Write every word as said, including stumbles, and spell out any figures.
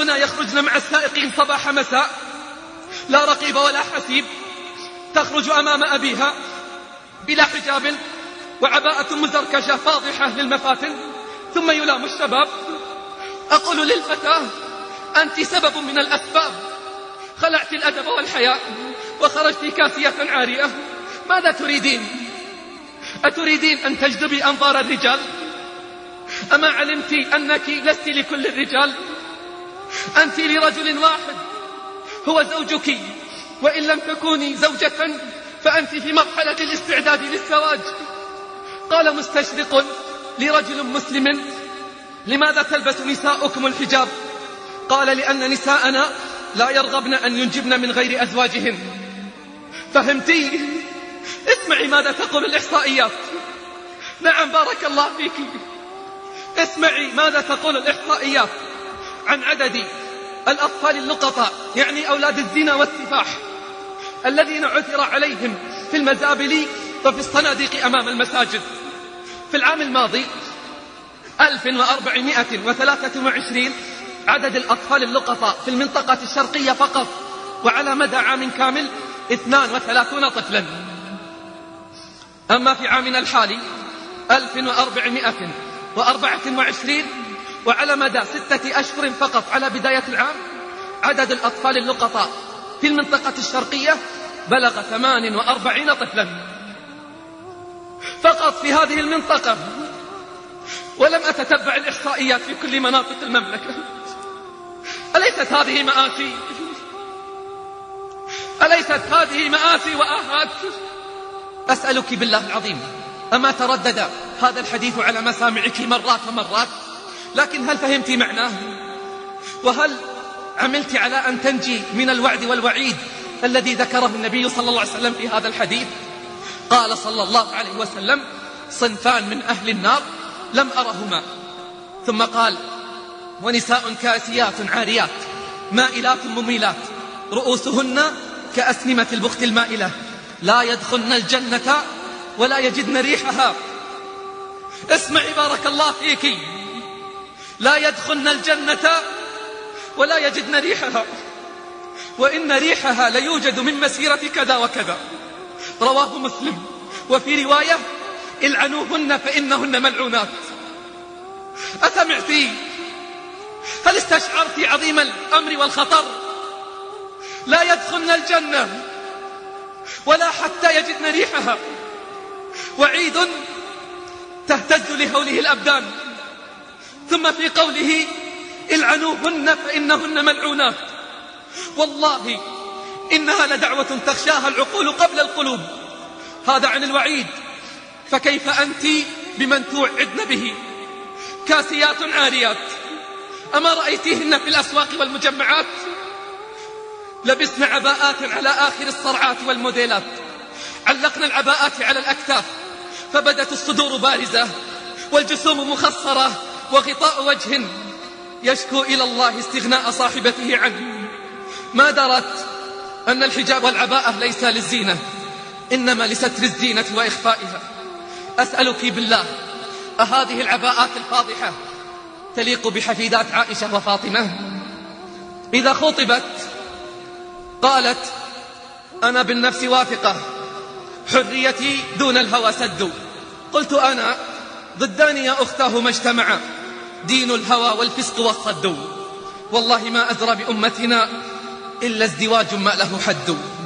نساءنا يخرجن مع السائقين صباح مساء، لا رقيب ولا حسيب، تخرج أمام أبيها بلا حجاب وعباءة مزركشة فاضحة للمفاتن، ثم يلام الشباب. أقول للفتاة: أنت سبب من الأسباب، خلعت الأدب والحياء وخرجت كاسية عارية، ماذا تريدين؟ أتريدين أن تجذبي أنظار الرجال؟ أما علمت أنك لست لكل الرجال؟ أنت لرجل واحد هو زوجك، وإن لم تكوني زوجة فأنت في مرحلة الاستعداد للزواج. قال مستشرق لرجل مسلم: لماذا تلبس نساؤكم الحجاب؟ قال: لأن نساءنا لا يرغبن أن ينجبن من غير أزواجهن. فهمتي؟ اسمعي ماذا تقول الإحصائيات. نعم بارك الله فيك. اسمعي ماذا تقول الإحصائيات عن عدد الأطفال اللقطاء، يعني أولاد الزنا والسفاح، الذين عثر عليهم في المزابل وفي الصناديق أمام المساجد. في العام الماضي ألف وأربعمائة وثلاثة وعشرين عدد الأطفال اللقطاء في المنطقة الشرقية فقط، وعلى مدى عام كامل اثنان وثلاثون طفلا. أما في عامنا الحالي ألف وأربعمائة وأربعة وعشرين، وعلى مدى ستة أشهر فقط على بداية العام عدد الأطفال اللقطاء في المنطقة الشرقية بلغ ثمان وأربعين طفلا فقط في هذه المنطقة. ولم أتتبع الإحصائيات في كل مناطق المملكة. أليست هذه مآسي؟ أليست هذه مآسي وآهات؟ أسألك بالله العظيم، أما تردد هذا الحديث على مسامعك مرات ومرات، لكن هل فهمت معناه؟ وهل عملت على أن تنجي من الوعد والوعيد الذي ذكره النبي صلى الله عليه وسلم في هذا الحديث؟ قال صلى الله عليه وسلم: صنفان من أهل النار لم أرهما. ثم قال: ونساء كاسيات عاريات مائلات مميلات رؤوسهن كأسنمة البخت المائلة لا يدخلن الجنة ولا يجدن ريحها. اسمعي بارك الله فيك، لا يدخلن الجنة ولا يجدن ريحها، وإن ريحها ليوجد من مسيرة كذا وكذا. رواه مسلم. وفي رواية: العنوهن فإنهن ملعونات. أسمعتي؟ هل استشعرت عظيم الأمر والخطر؟ لا يدخلن الجنة ولا حتى يجدن ريحها. وعيد تهتز لهوله الأبدان. ثم في قوله: العنوهن فإنهن ملعونات، والله إنها لدعوة تخشاها العقول قبل القلوب. هذا عن الوعيد، فكيف أنت بمن توعدن به؟ كاسيات عاريات، أما رأيتيهن في الأسواق والمجمعات؟ لبسن عباءات على آخر الصرعات والموديلات، علقنا العباءات على الأكتاف فبدت الصدور بارزة والجسوم مخصرة وغطاء وجه يشكو إلى الله استغناء صاحبته عنه. ما درت أن الحجاب والعباءة ليس للزينة، إنما لستر الزينة وإخفائها. أسألك بالله، أهذه العباءات الفاضحة تليق بحفيدات عائشة وفاطمة؟ إذا خطبت قالت: أنا بالنفس واثقة، حريتي دون الهوى سد. قلت أنا: ضدان يا أختاه ما اجتمعا، دين الهوى والفسق والصد. والله ما أدرى بأمتنا إلا ازدواج ما له حد.